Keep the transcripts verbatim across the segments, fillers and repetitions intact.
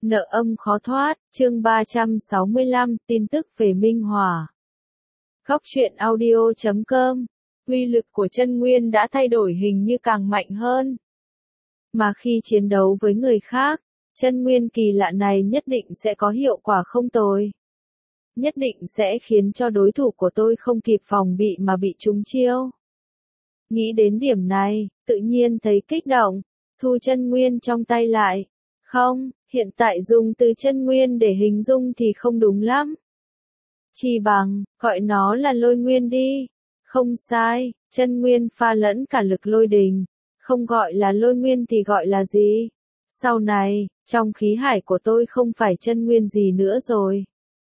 Nợ âm khó thoát, chương ba trăm sáu mươi lăm, tin tức về Minh Hỏa. Góc truyện audio chấm com. Uy lực của chân nguyên đã thay đổi hình như càng mạnh hơn. Mà khi chiến đấu với người khác, chân nguyên kỳ lạ này nhất định sẽ có hiệu quả không tồi. Nhất định sẽ khiến cho đối thủ của tôi không kịp phòng bị mà bị trúng chiêu. Nghĩ đến điểm này, tự nhiên thấy kích động, thu chân nguyên trong tay lại. Không, hiện tại dùng từ chân nguyên để hình dung thì không đúng lắm. Chỉ bằng, gọi nó là lôi nguyên đi. Không sai, chân nguyên pha lẫn cả lực lôi đình. Không gọi là lôi nguyên thì gọi là gì? Sau này, trong khí hải của tôi không phải chân nguyên gì nữa rồi.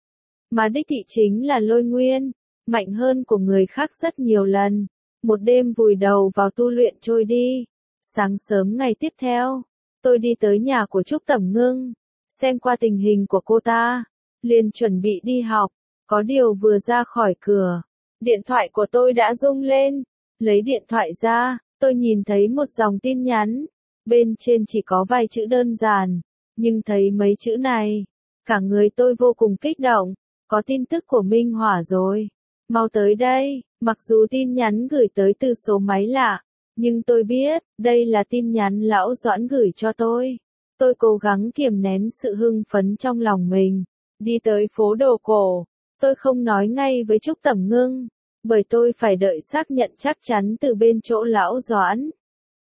Mà đích thị chính là lôi nguyên, mạnh hơn của người khác rất nhiều lần. Một đêm vùi đầu vào tu luyện trôi đi. Sáng sớm ngày tiếp theo, tôi đi tới nhà của Trúc Tẩm Ngưng, xem qua tình hình của cô ta, liền chuẩn bị đi học, có điều vừa ra khỏi cửa, điện thoại của tôi đã rung lên, lấy điện thoại ra, tôi nhìn thấy một dòng tin nhắn, bên trên chỉ có vài chữ đơn giản, nhưng thấy mấy chữ này, cả người tôi vô cùng kích động, có tin tức của Minh Hỏa rồi, mau tới đây, mặc dù tin nhắn gửi tới từ số máy lạ. Nhưng tôi biết, đây là tin nhắn Lão Doãn gửi cho tôi. Tôi cố gắng kiềm nén sự hưng phấn trong lòng mình. Đi tới phố đồ cổ. Tôi không nói ngay với Trúc Tẩm Ngưng. Bởi tôi phải đợi xác nhận chắc chắn từ bên chỗ Lão Doãn.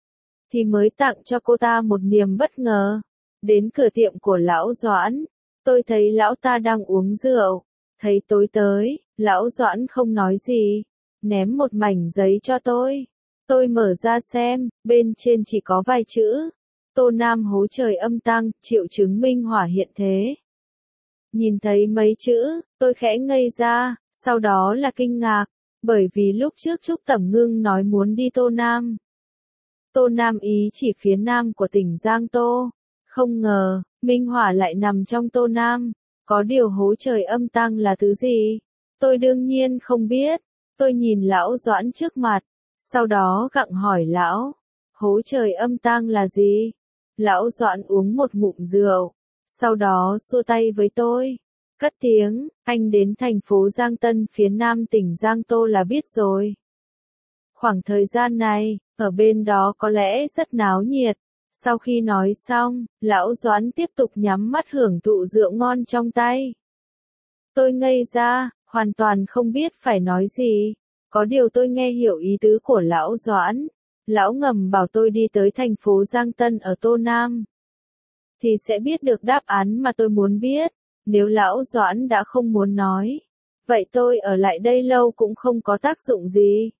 Thì mới tặng cho cô ta một niềm bất ngờ. Đến cửa tiệm của Lão Doãn. Tôi thấy Lão ta đang uống rượu. Thấy tôi tới, Lão Doãn không nói gì. Ném một mảnh giấy cho tôi. Tôi mở ra xem, bên trên chỉ có vài chữ. Tô Nam hố trời âm tăng, triệu chứng Minh Hỏa hiện thế. Nhìn thấy mấy chữ, tôi khẽ ngây ra, sau đó là kinh ngạc, bởi vì lúc trước Trúc Tẩm Ngưng nói muốn đi Tô Nam. Tô Nam ý chỉ phía nam của tỉnh Giang Tô. Không ngờ, Minh Hỏa lại nằm trong Tô Nam. Có điều hố trời âm tăng là thứ gì? Tôi đương nhiên không biết. Tôi nhìn Lão Doãn trước mặt. Sau đó gặng hỏi lão, hố trời âm tang là gì? Lão Doãn uống một ngụm rượu, sau đó xua tay với tôi, cất tiếng, anh đến thành phố Giang Tân phía nam tỉnh Giang Tô là biết rồi. Khoảng thời gian này, ở bên đó có lẽ rất náo nhiệt. Sau khi nói xong, Lão Doãn tiếp tục nhắm mắt hưởng thụ rượu ngon trong tay. Tôi ngây ra, hoàn toàn không biết phải nói gì. Có điều tôi nghe hiểu ý tứ của Lão Doãn. Lão ngầm bảo tôi đi tới thành phố Giang Tân ở Tô Nam. Thì sẽ biết được đáp án mà tôi muốn biết. Nếu Lão Doãn đã không muốn nói. Vậy tôi ở lại đây lâu cũng không có tác dụng gì.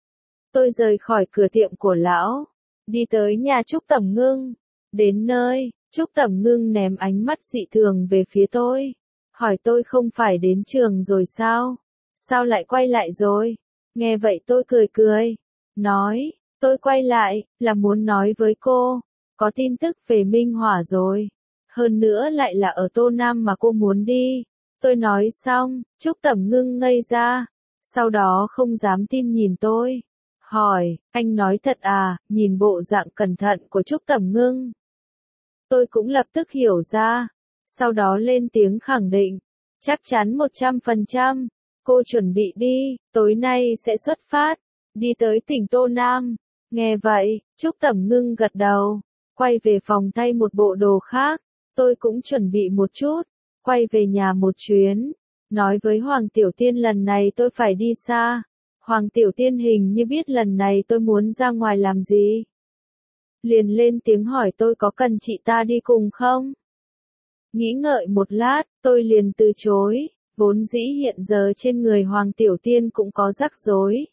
Tôi rời khỏi cửa tiệm của Lão. Đi tới nhà Trúc Tẩm Ngưng. Đến nơi, Trúc Tẩm Ngưng ném ánh mắt dị thường về phía tôi. Hỏi tôi không phải đến trường rồi sao? Sao lại quay lại rồi? Nghe vậy tôi cười cười, nói, tôi quay lại, là muốn nói với cô, có tin tức về Minh Hỏa rồi, hơn nữa lại là ở Tô Nam mà cô muốn đi. Tôi nói xong, Trúc Tẩm Ngưng ngây ra, sau đó không dám tin nhìn tôi, hỏi, anh nói thật à, nhìn bộ dạng cẩn thận của Trúc Tẩm Ngưng. Tôi cũng lập tức hiểu ra, sau đó lên tiếng khẳng định, chắc chắn một trăm phần trăm. Cô chuẩn bị đi, tối nay sẽ xuất phát, đi tới tỉnh Tô Nam. Nghe vậy, Trúc Tẩm Ngưng gật đầu, quay về phòng thay một bộ đồ khác. Tôi cũng chuẩn bị một chút, quay về nhà một chuyến. Nói với Hoàng Tiểu Tiên lần này tôi phải đi xa. Hoàng Tiểu Tiên hình như biết lần này tôi muốn ra ngoài làm gì. Liền lên tiếng hỏi tôi có cần chị ta đi cùng không? Nghĩ ngợi một lát, tôi liền từ chối. Vốn dĩ hiện giờ trên người Hoàng Tiểu Tiên cũng có rắc rối.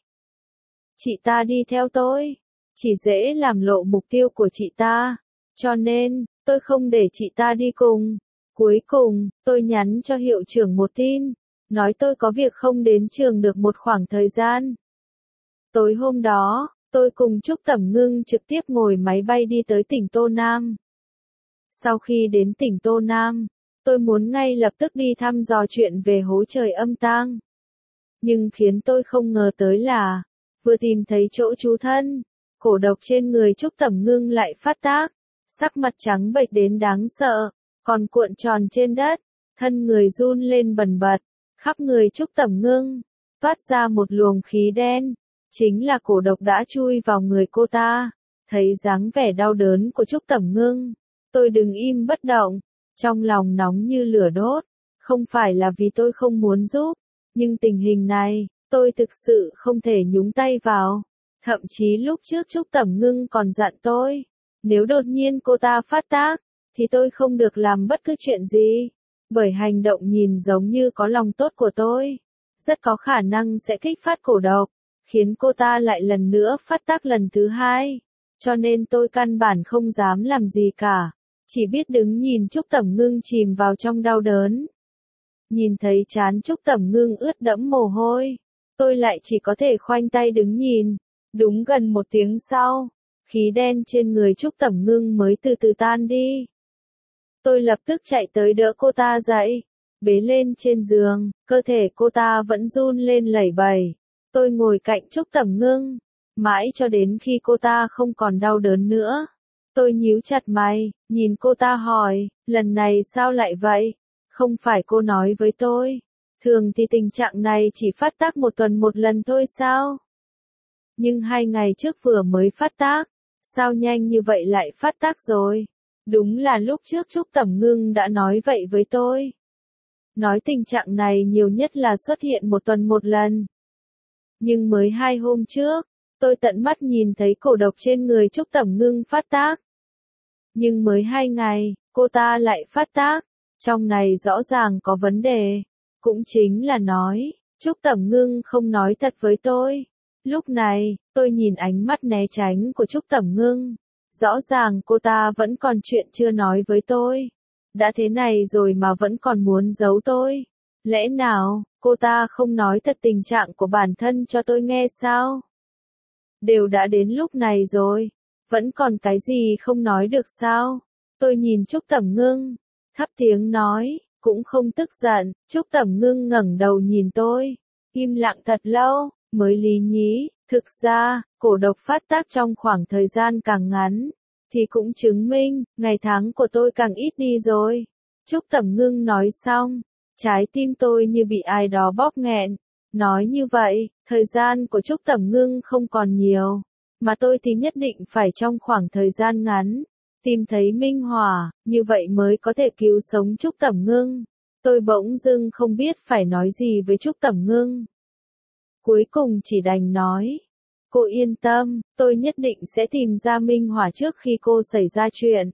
Chị ta đi theo tôi, chỉ dễ làm lộ mục tiêu của chị ta, cho nên, tôi không để chị ta đi cùng. Cuối cùng, tôi nhắn cho hiệu trưởng một tin, nói tôi có việc không đến trường được một khoảng thời gian. Tối hôm đó, tôi cùng Trúc Tẩm Ngưng trực tiếp ngồi máy bay đi tới tỉnh Tô Nam. Sau khi đến tỉnh Tô Nam, tôi muốn ngay lập tức đi thăm dò chuyện về hố trời âm tang. Nhưng khiến tôi không ngờ tới là, vừa tìm thấy chỗ trú thân, cổ độc trên người Trúc Tẩm Ngưng lại phát tác, sắc mặt trắng bệch đến đáng sợ, còn cuộn tròn trên đất, thân người run lên bần bật, khắp người Trúc Tẩm Ngưng, toát ra một luồng khí đen, chính là cổ độc đã chui vào người cô ta. Thấy dáng vẻ đau đớn của Trúc Tẩm Ngưng, tôi đứng im bất động, trong lòng nóng như lửa đốt, không phải là vì tôi không muốn giúp, nhưng tình hình này, tôi thực sự không thể nhúng tay vào. Thậm chí lúc trước Trúc Tẩm Ngưng còn dặn tôi, nếu đột nhiên cô ta phát tác, thì tôi không được làm bất cứ chuyện gì, bởi hành động nhìn giống như có lòng tốt của tôi, rất có khả năng sẽ kích phát cổ độc, khiến cô ta lại lần nữa phát tác lần thứ hai. Cho nên tôi căn bản không dám làm gì cả, chỉ biết đứng nhìn Trúc Tẩm Ngưng chìm vào trong đau đớn. Nhìn thấy trán Trúc Tẩm Ngưng ướt đẫm mồ hôi, tôi lại chỉ có thể khoanh tay đứng nhìn. Đúng gần một tiếng sau, khí đen trên người Trúc Tẩm Ngưng mới từ từ tan đi. Tôi lập tức chạy tới đỡ cô ta dậy, bế lên trên giường, cơ thể cô ta vẫn run lên lẩy bẩy. Tôi ngồi cạnh Trúc Tẩm Ngưng, mãi cho đến khi cô ta không còn đau đớn nữa. Tôi nhíu chặt mày, nhìn cô ta hỏi, lần này sao lại vậy? Không phải cô nói với tôi, thường thì tình trạng này chỉ phát tác một tuần một lần thôi sao? Nhưng hai ngày trước vừa mới phát tác, sao nhanh như vậy lại phát tác rồi? Đúng là lúc trước Trúc Tẩm Ngưng đã nói vậy với tôi. Nói tình trạng này nhiều nhất là xuất hiện một tuần một lần. Nhưng mới hai hôm trước, tôi tận mắt nhìn thấy cổ độc trên người Trúc Tẩm Ngưng phát tác. Nhưng mới hai ngày, cô ta lại phát tác. Trong này rõ ràng có vấn đề. Cũng chính là nói, Trúc Tẩm Ngưng không nói thật với tôi. Lúc này, tôi nhìn ánh mắt né tránh của Trúc Tẩm Ngưng. Rõ ràng cô ta vẫn còn chuyện chưa nói với tôi. Đã thế này rồi mà vẫn còn muốn giấu tôi. Lẽ nào, cô ta không nói thật tình trạng của bản thân cho tôi nghe sao? Đều đã đến lúc này rồi, vẫn còn cái gì không nói được sao? Tôi nhìn Trúc Tẩm Ngưng, thấp tiếng nói, cũng không tức giận. Trúc Tẩm Ngưng ngẩng đầu nhìn tôi, im lặng thật lâu, mới lý nhí, thực ra, cổ độc phát tác trong khoảng thời gian càng ngắn, thì cũng chứng minh, ngày tháng của tôi càng ít đi rồi. Trúc Tẩm Ngưng nói xong, trái tim tôi như bị ai đó bóp nghẹn. Nói như vậy, thời gian của Trúc Tẩm Ngưng không còn nhiều, mà tôi thì nhất định phải trong khoảng thời gian ngắn, tìm thấy Minh Hỏa, như vậy mới có thể cứu sống Trúc Tẩm Ngưng. Tôi bỗng dưng không biết phải nói gì với Trúc Tẩm Ngưng. Cuối cùng chỉ đành nói, cô yên tâm, tôi nhất định sẽ tìm ra Minh Hỏa trước khi cô xảy ra chuyện.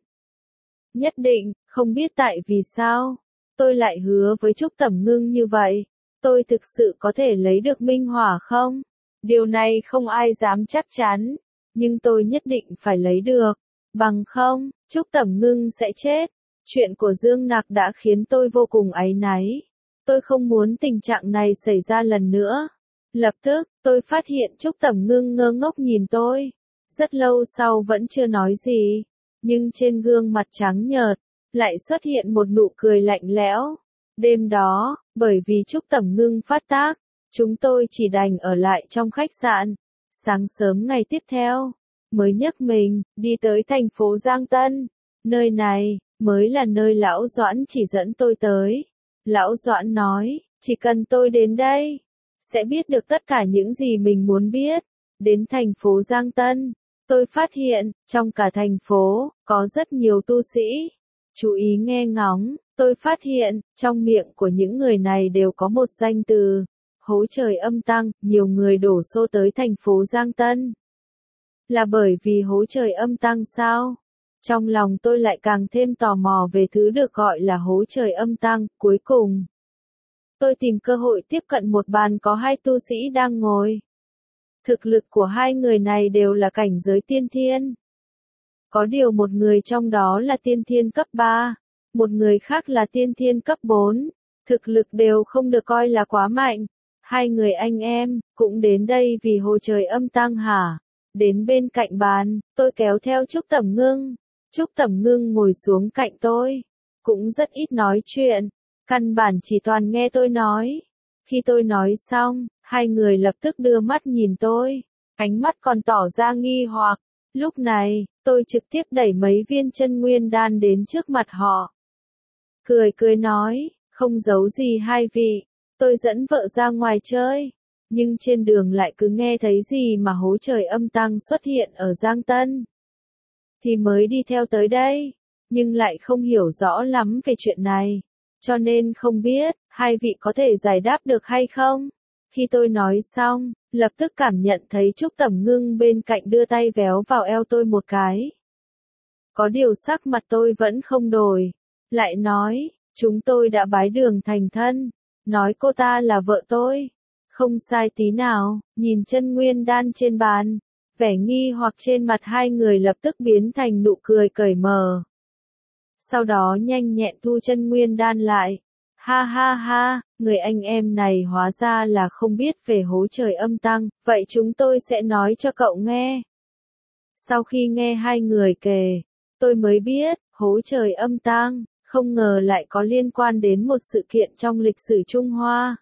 Nhất định, không biết tại vì sao, tôi lại hứa với Trúc Tẩm Ngưng như vậy. Tôi thực sự có thể lấy được Minh Hỏa không? Điều này không ai dám chắc chắn, nhưng tôi nhất định phải lấy được. Bằng không, Trúc Tẩm Ngưng sẽ chết. Chuyện của Dương Nặc đã khiến tôi vô cùng áy náy. Tôi không muốn tình trạng này xảy ra lần nữa. Lập tức, tôi phát hiện Trúc Tẩm Ngưng ngơ ngốc nhìn tôi. Rất lâu sau vẫn chưa nói gì, nhưng trên gương mặt trắng nhợt, lại xuất hiện một nụ cười lạnh lẽo. Đêm đó, bởi vì Trúc Tẩm Ngưng phát tác, chúng tôi chỉ đành ở lại trong khách sạn. Sáng sớm ngày tiếp theo, mới nhấc mình, đi tới thành phố Giang Tân. Nơi này, mới là nơi Lão Doãn chỉ dẫn tôi tới. Lão Doãn nói, chỉ cần tôi đến đây, sẽ biết được tất cả những gì mình muốn biết. Đến thành phố Giang Tân, tôi phát hiện, trong cả thành phố, có rất nhiều tu sĩ. Chú ý nghe ngóng, tôi phát hiện, trong miệng của những người này đều có một danh từ, hối trời âm tăng. Nhiều người đổ xô tới thành phố Giang Tân. Là bởi vì hối trời âm tăng sao? Trong lòng tôi lại càng thêm tò mò về thứ được gọi là hối trời âm tăng. Cuối cùng, tôi tìm cơ hội tiếp cận một bàn có hai tu sĩ đang ngồi. Thực lực của hai người này đều là cảnh giới tiên thiên. Có điều một người trong đó là tiên thiên cấp ba, một người khác là tiên thiên cấp bốn. Thực lực đều không được coi là quá mạnh. Hai người anh em, cũng đến đây vì hối trời âm tăng hả? Đến bên cạnh bàn, tôi kéo theo Trúc Tẩm Ngưng. Trúc Tẩm Ngưng ngồi xuống cạnh tôi. Cũng rất ít nói chuyện. Căn bản chỉ toàn nghe tôi nói. Khi tôi nói xong, hai người lập tức đưa mắt nhìn tôi. Ánh mắt còn tỏ ra nghi hoặc. Lúc này, tôi trực tiếp đẩy mấy viên chân nguyên đan đến trước mặt họ. cười cười nói, không giấu gì hai vị, tôi dẫn vợ ra ngoài chơi, nhưng trên đường lại cứ nghe thấy gì mà hố trời âm tăng xuất hiện ở Giang Tân. Thì mới đi theo tới đây, nhưng lại không hiểu rõ lắm về chuyện này, cho nên không biết, hai vị có thể giải đáp được hay không? Khi tôi nói xong, lập tức cảm nhận thấy Trúc Tẩm Ngưng bên cạnh đưa tay véo vào eo tôi một cái. Có điều sắc mặt tôi vẫn không đổi, lại nói, chúng tôi đã bái đường thành thân, nói cô ta là vợ tôi. Không sai tí nào, nhìn chân nguyên đan trên bàn, vẻ nghi hoặc trên mặt hai người lập tức biến thành nụ cười cởi mở. Sau đó nhanh nhẹn thu chân nguyên đan lại. Ha ha ha, người anh em này hóa ra là không biết về hố trời âm tăng, vậy chúng tôi sẽ nói cho cậu nghe. Sau khi nghe hai người kể, tôi mới biết, hố trời âm tang, không ngờ lại có liên quan đến một sự kiện trong lịch sử Trung Hoa.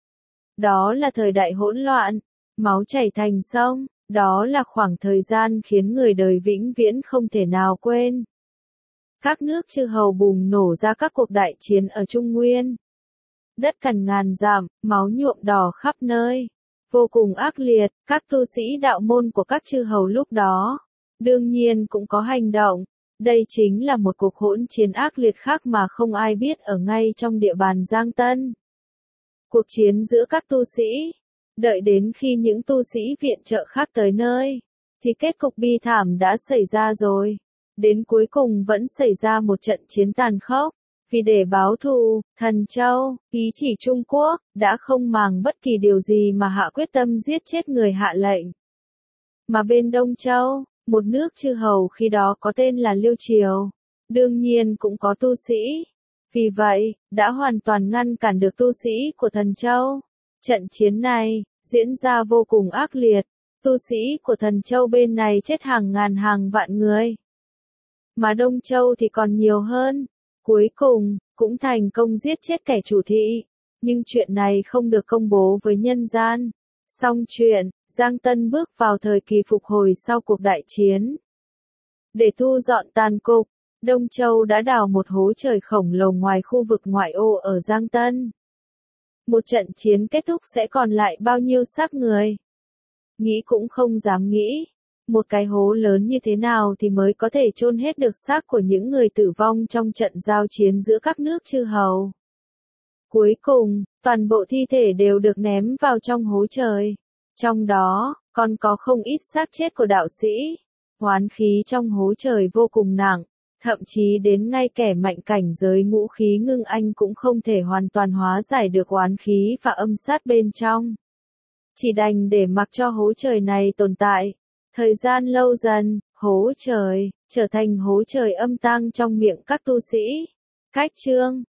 Đó là thời đại hỗn loạn, máu chảy thành sông, đó là khoảng thời gian khiến người đời vĩnh viễn không thể nào quên. Các nước chư hầu bùng nổ ra các cuộc đại chiến ở Trung Nguyên. Đất cằn ngàn dặm, máu nhuộm đỏ khắp nơi. Vô cùng ác liệt, các tu sĩ đạo môn của các chư hầu lúc đó, đương nhiên cũng có hành động. Đây chính là một cuộc hỗn chiến ác liệt khác mà không ai biết ở ngay trong địa bàn Giang Tân. Cuộc chiến giữa các tu sĩ, đợi đến khi những tu sĩ viện trợ khác tới nơi, thì kết cục bi thảm đã xảy ra rồi. Đến cuối cùng vẫn xảy ra một trận chiến tàn khốc. Vì để báo thù, Thần Châu, ý chỉ Trung Quốc, đã không màng bất kỳ điều gì mà hạ quyết tâm giết chết người hạ lệnh. Mà bên Đông Châu, một nước chư hầu khi đó có tên là Liêu Triều, đương nhiên cũng có tu sĩ. Vì vậy, đã hoàn toàn ngăn cản được tu sĩ của Thần Châu. Trận chiến này, diễn ra vô cùng ác liệt, tu sĩ của Thần Châu bên này chết hàng ngàn hàng vạn người. Mà Đông Châu thì còn nhiều hơn. Cuối cùng, cũng thành công giết chết kẻ chủ thị. Nhưng chuyện này không được công bố với nhân gian. Xong chuyện, Giang Tân bước vào thời kỳ phục hồi sau cuộc đại chiến. Để thu dọn tàn cục, Đông Châu đã đào một hố trời khổng lồ ngoài khu vực ngoại ô ở Giang Tân. Một trận chiến kết thúc sẽ còn lại bao nhiêu xác người? Nghĩ cũng không dám nghĩ. Một cái hố lớn như thế nào thì mới có thể chôn hết được xác của những người tử vong trong trận giao chiến giữa các nước chư hầu. Cuối cùng, toàn bộ thi thể đều được ném vào trong hố trời. Trong đó, còn có không ít xác chết của đạo sĩ. Oán khí trong hố trời vô cùng nặng, thậm chí đến ngay kẻ mạnh cảnh giới ngũ khí ngưng anh cũng không thể hoàn toàn hóa giải được oán khí và âm sát bên trong. Chỉ đành để mặc cho hố trời này tồn tại. Thời gian lâu dần, hố trời, trở thành hố trời âm tang trong miệng các tu sĩ. Cách chương